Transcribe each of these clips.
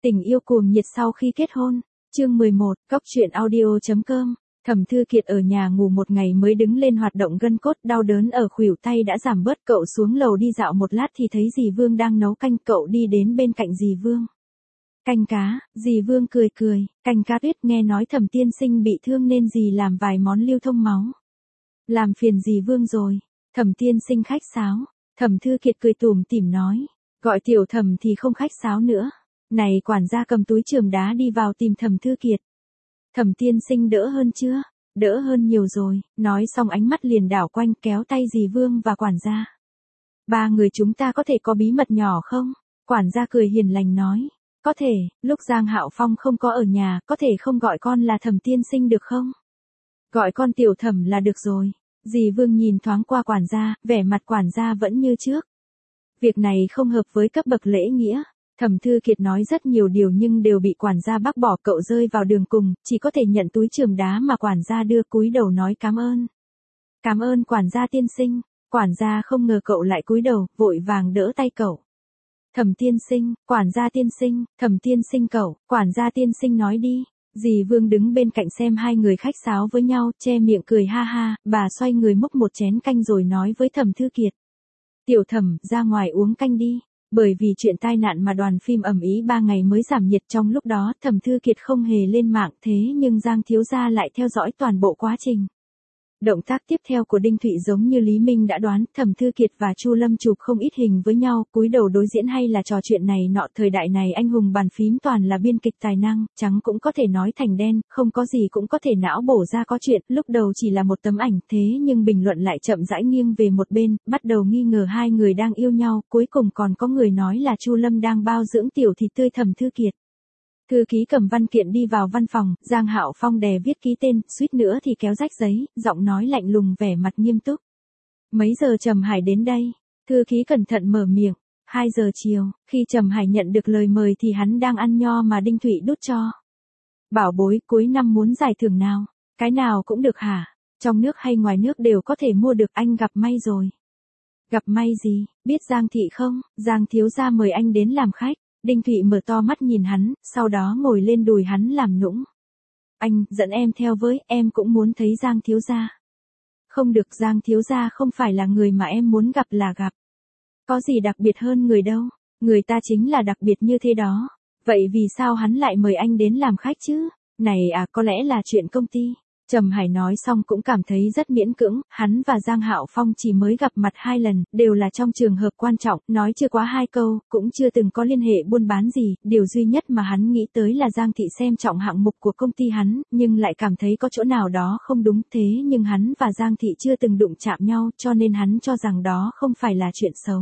Tình yêu cuồng nhiệt sau khi kết hôn. Chương 11, Cóc truyện audio.com. Thẩm Thư Kiệt ở nhà ngủ một ngày mới đứng lên hoạt động gân cốt, đau đớn ở khuỷu tay đã giảm bớt. Cậu xuống lầu đi dạo một lát thì thấy dì Vương đang nấu canh, cậu đi đến bên cạnh dì Vương. Canh cá, dì Vương cười cười, canh cá tuyết, nghe nói Thẩm tiên sinh bị thương nên dì làm vài món lưu thông máu. Làm phiền dì Vương rồi. Thẩm tiên sinh khách sáo. Thẩm Thư Kiệt cười tủm tỉm nói, gọi tiểu Thẩm thì không khách sáo nữa. Này, quản gia cầm túi chườm đá đi vào tìm Thẩm Thư Kiệt. Thẩm tiên sinh đỡ hơn chưa? Đỡ hơn nhiều rồi. Nói xong ánh mắt liền đảo quanh, kéo tay dì Vương và quản gia. Ba người chúng ta có thể có bí mật nhỏ không? Quản gia cười hiền lành nói, có thể, lúc Giang Hạo Phong không có ở nhà, có thể không gọi con là Thẩm tiên sinh được không? Gọi con tiểu Thẩm là được rồi. Dì Vương nhìn thoáng qua quản gia, vẻ mặt quản gia vẫn như trước. Việc này không hợp với cấp bậc lễ nghĩa. Thẩm Thư Kiệt nói rất nhiều điều nhưng đều bị quản gia bác bỏ, cậu rơi vào đường cùng, chỉ có thể nhận túi chườm đá mà quản gia đưa, cúi đầu nói cảm ơn. Cảm ơn quản gia tiên sinh. Quản gia không ngờ cậu lại cúi đầu, vội vàng đỡ tay cậu. Thẩm tiên sinh, quản gia tiên sinh, Thẩm tiên sinh cậu, quản gia tiên sinh nói đi. Dì Vương đứng bên cạnh xem hai người khách sáo với nhau, che miệng cười ha ha, bà xoay người múc một chén canh rồi nói với Thẩm Thư Kiệt. Tiểu Thẩm, ra ngoài uống canh đi. Bởi vì chuyện tai nạn mà đoàn phim ầm ĩ 3 ngày mới giảm nhiệt, trong lúc đó Thẩm Thư Kiệt không hề lên mạng, thế nhưng Giang thiếu gia lại theo dõi toàn bộ quá trình. Động tác tiếp theo của Đinh Thụy giống như Lý Minh đã đoán, Thẩm Thư Kiệt và Chu Lâm chụp không ít hình với nhau, cúi đầu đối diễn hay là trò chuyện này nọ. Thời đại này anh hùng bàn phím toàn là biên kịch tài năng, trắng cũng có thể nói thành đen, không có gì cũng có thể não bổ ra có chuyện. Lúc đầu chỉ là một tấm ảnh, thế nhưng bình luận lại chậm rãi nghiêng về một bên, bắt đầu nghi ngờ hai người đang yêu nhau, cuối cùng còn có người nói là Chu Lâm đang bao dưỡng tiểu thịt tươi Thẩm Thư Kiệt. Thư ký cầm văn kiện đi vào văn phòng, Giang Hạo Phong đè viết ký tên, suýt nữa thì kéo rách giấy, giọng nói lạnh lùng, vẻ mặt nghiêm túc. Mấy giờ Trầm Hải đến đây? Thư ký cẩn thận mở miệng. 2 giờ chiều, khi Trầm Hải nhận được lời mời thì hắn đang ăn nho mà Đinh Thụy đút cho. Bảo bối, cuối năm muốn giải thưởng nào? Cái nào cũng được hả? Trong nước hay ngoài nước đều có thể mua được, anh gặp may rồi. Gặp may gì? Biết Giang thị không? Giang thiếu gia mời anh đến làm khách. Đinh Thụy mở to mắt nhìn hắn, sau đó ngồi lên đùi hắn làm nũng. Anh, dẫn em theo với, em cũng muốn thấy Giang thiếu gia. Không được, Giang thiếu gia không phải là người mà em muốn gặp là gặp. Có gì đặc biệt hơn người đâu, người ta chính là đặc biệt như thế đó. Vậy vì sao hắn lại mời anh đến làm khách chứ? Này à, có lẽ là chuyện công ty. Trầm Hải nói xong cũng cảm thấy rất miễn cưỡng, hắn và Giang Hạo Phong chỉ mới gặp mặt 2 lần, đều là trong trường hợp quan trọng, nói chưa quá 2 câu, cũng chưa từng có liên hệ buôn bán gì, điều duy nhất mà hắn nghĩ tới là Giang thị xem trọng hạng mục của công ty hắn, nhưng lại cảm thấy có chỗ nào đó không đúng, thế nhưng hắn và Giang thị chưa từng đụng chạm nhau, cho nên hắn cho rằng đó không phải là chuyện xấu.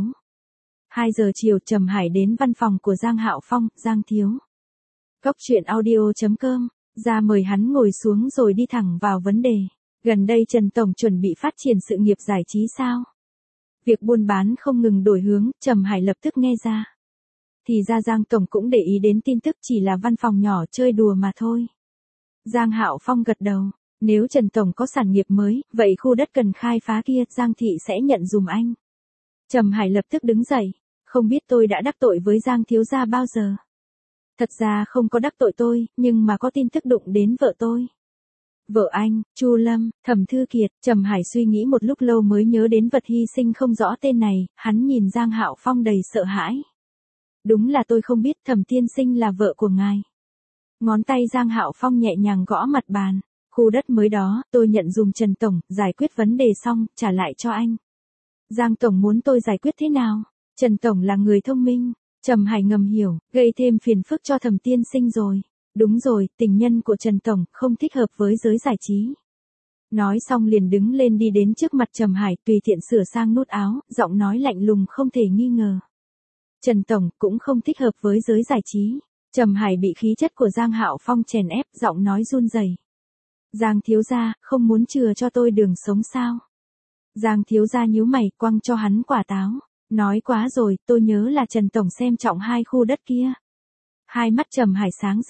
2 giờ chiều, Trầm Hải đến văn phòng của Giang Hạo Phong, Giang thiếu. Cóc truyện audio.com. Ra mời hắn ngồi xuống rồi đi thẳng vào vấn đề. Gần đây Trần Tổng chuẩn bị phát triển sự nghiệp giải trí sao? Việc buôn bán không ngừng đổi hướng, Trầm Hải lập tức nghe ra. Thì ra Giang Tổng cũng để ý đến tin tức, chỉ là văn phòng nhỏ chơi đùa mà thôi. Giang Hạo Phong gật đầu. Nếu Trần Tổng có sản nghiệp mới, vậy khu đất cần khai phá kia, Giang thị sẽ nhận dùm anh. Trầm Hải lập tức đứng dậy. Không biết tôi đã đắc tội với Giang thiếu gia bao giờ? Thật ra không có đắc tội tôi, nhưng mà có tin tức đụng đến vợ tôi. Vợ anh, Chu Lâm, Thẩm Thư Kiệt. Trầm Hải suy nghĩ một lúc lâu mới nhớ đến vật hy sinh không rõ tên này, hắn nhìn Giang Hạo Phong đầy sợ hãi. Đúng là tôi không biết Thẩm tiên sinh là vợ của ngài. Ngón tay Giang Hạo Phong nhẹ nhàng gõ mặt bàn. Khu đất mới đó, tôi nhận dùm Trần Tổng, giải quyết vấn đề xong, trả lại cho anh. Giang Tổng muốn tôi giải quyết thế nào? Trần Tổng là người thông minh. Trầm Hải ngầm hiểu, gây thêm phiền phức cho Thẩm tiên sinh rồi. Đúng rồi, tình nhân của Trần Tổng, không thích hợp với giới giải trí. Nói xong liền đứng lên đi đến trước mặt Trầm Hải, tùy tiện sửa sang nút áo, giọng nói lạnh lùng không thể nghi ngờ. Trần Tổng, cũng không thích hợp với giới giải trí. Trầm Hải bị khí chất của Giang Hạo Phong chèn ép, giọng nói run rẩy. Giang thiếu gia, không muốn chừa cho tôi đường sống sao? Giang thiếu gia nhíu mày, quăng cho hắn quả táo. Nói quá rồi, tôi nhớ là Trần Tổng xem trọng 2 khu đất kia. Hai mắt Trầm Hải sáng rực,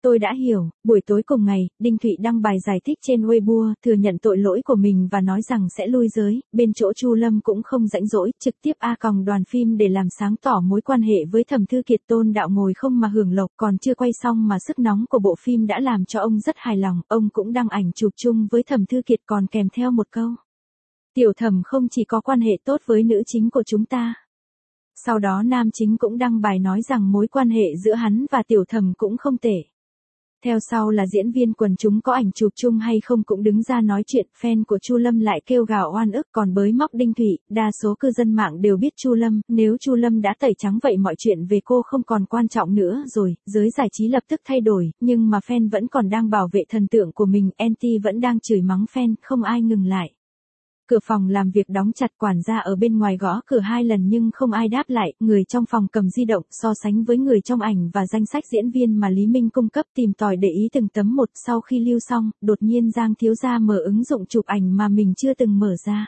Tôi đã hiểu. Buổi tối cùng ngày, Đinh Thụy đăng bài giải thích trên Weibo, thừa nhận tội lỗi của mình và nói rằng sẽ lui giới, bên chỗ Chu Lâm cũng không rãnh rỗi, trực tiếp đoàn phim để làm sáng tỏ mối quan hệ với Thẩm Thư Kiệt. Tôn Đạo ngồi không mà hưởng lộc, còn chưa quay xong mà sức nóng của bộ phim đã làm cho ông rất hài lòng, ông cũng đăng ảnh chụp chung với Thẩm Thư Kiệt còn kèm theo một câu. Tiểu Thẩm không chỉ có quan hệ tốt với nữ chính của chúng ta. Sau đó nam chính cũng đăng bài nói rằng mối quan hệ giữa hắn và Tiểu Thẩm cũng không tệ. Theo sau là diễn viên quần chúng có ảnh chụp chung hay không cũng đứng ra nói chuyện, fan của Chu Lâm lại kêu gào oan ức còn bới móc Đinh Thụy, đa số cư dân mạng đều biết Chu Lâm, nếu Chu Lâm đã tẩy trắng vậy mọi chuyện về cô không còn quan trọng nữa rồi, giới giải trí lập tức thay đổi, nhưng mà fan vẫn còn đang bảo vệ thần tượng của mình, anti vẫn đang chửi mắng fan, không ai ngừng lại. Cửa phòng làm việc đóng chặt, quản gia ở bên ngoài gõ cửa 2 lần nhưng không ai đáp lại, người trong phòng cầm di động so sánh với người trong ảnh và danh sách diễn viên mà Lý Minh cung cấp tìm tòi để ý từng tấm một. Sau khi lưu xong, đột nhiên Giang thiếu gia mở ứng dụng chụp ảnh mà mình chưa từng mở ra.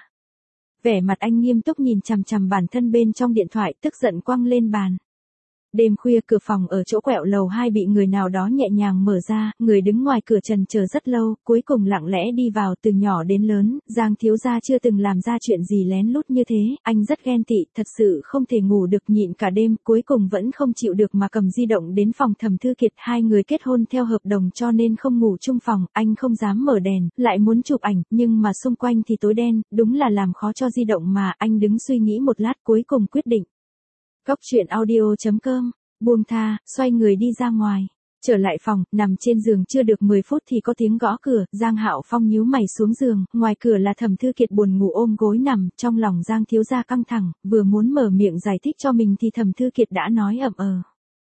Vẻ mặt anh nghiêm túc nhìn chằm chằm bản thân bên trong điện thoại, tức giận quăng lên bàn. Đêm khuya cửa phòng ở chỗ quẹo lầu 2 bị người nào đó nhẹ nhàng mở ra, người đứng ngoài cửa trần chờ rất lâu, cuối cùng lặng lẽ đi vào. Từ nhỏ đến lớn, Giang thiếu gia chưa từng làm ra chuyện gì lén lút như thế, anh rất ghen tị, thật sự không thể ngủ được, nhịn cả đêm, cuối cùng vẫn không chịu được mà cầm di động đến phòng Thẩm Thư Kiệt. Hai người kết hôn theo hợp đồng cho nên không ngủ chung phòng, anh không dám mở đèn, lại muốn chụp ảnh, nhưng mà xung quanh thì tối đen, đúng là làm khó cho di động mà. Anh đứng suy nghĩ một lát cuối cùng quyết định. Góc truyện audio.com, buông tha, xoay người đi ra ngoài. Trở lại phòng, nằm trên giường chưa được 10 phút thì có tiếng gõ cửa, Giang Hạo Phong nhíu mày xuống giường, ngoài cửa là Thẩm Thư Kiệt buồn ngủ ôm gối nằm, trong lòng Giang thiếu gia căng thẳng, vừa muốn mở miệng giải thích cho mình thì Thẩm Thư Kiệt đã nói ậm ờ.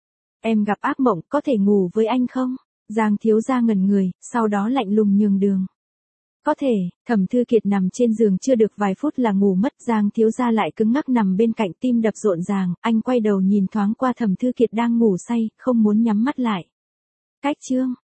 Em gặp ác mộng, có thể ngủ với anh không? Giang thiếu gia ngẩn người, sau đó lạnh lùng nhường đường. Có thể. Thẩm Thư Kiệt nằm trên giường chưa được vài phút là ngủ mất, Giang thiếu gia lại cứng ngắc nằm bên cạnh, tim đập rộn ràng, anh quay đầu nhìn thoáng qua Thẩm Thư Kiệt đang ngủ say, không muốn nhắm mắt lại. Cách chương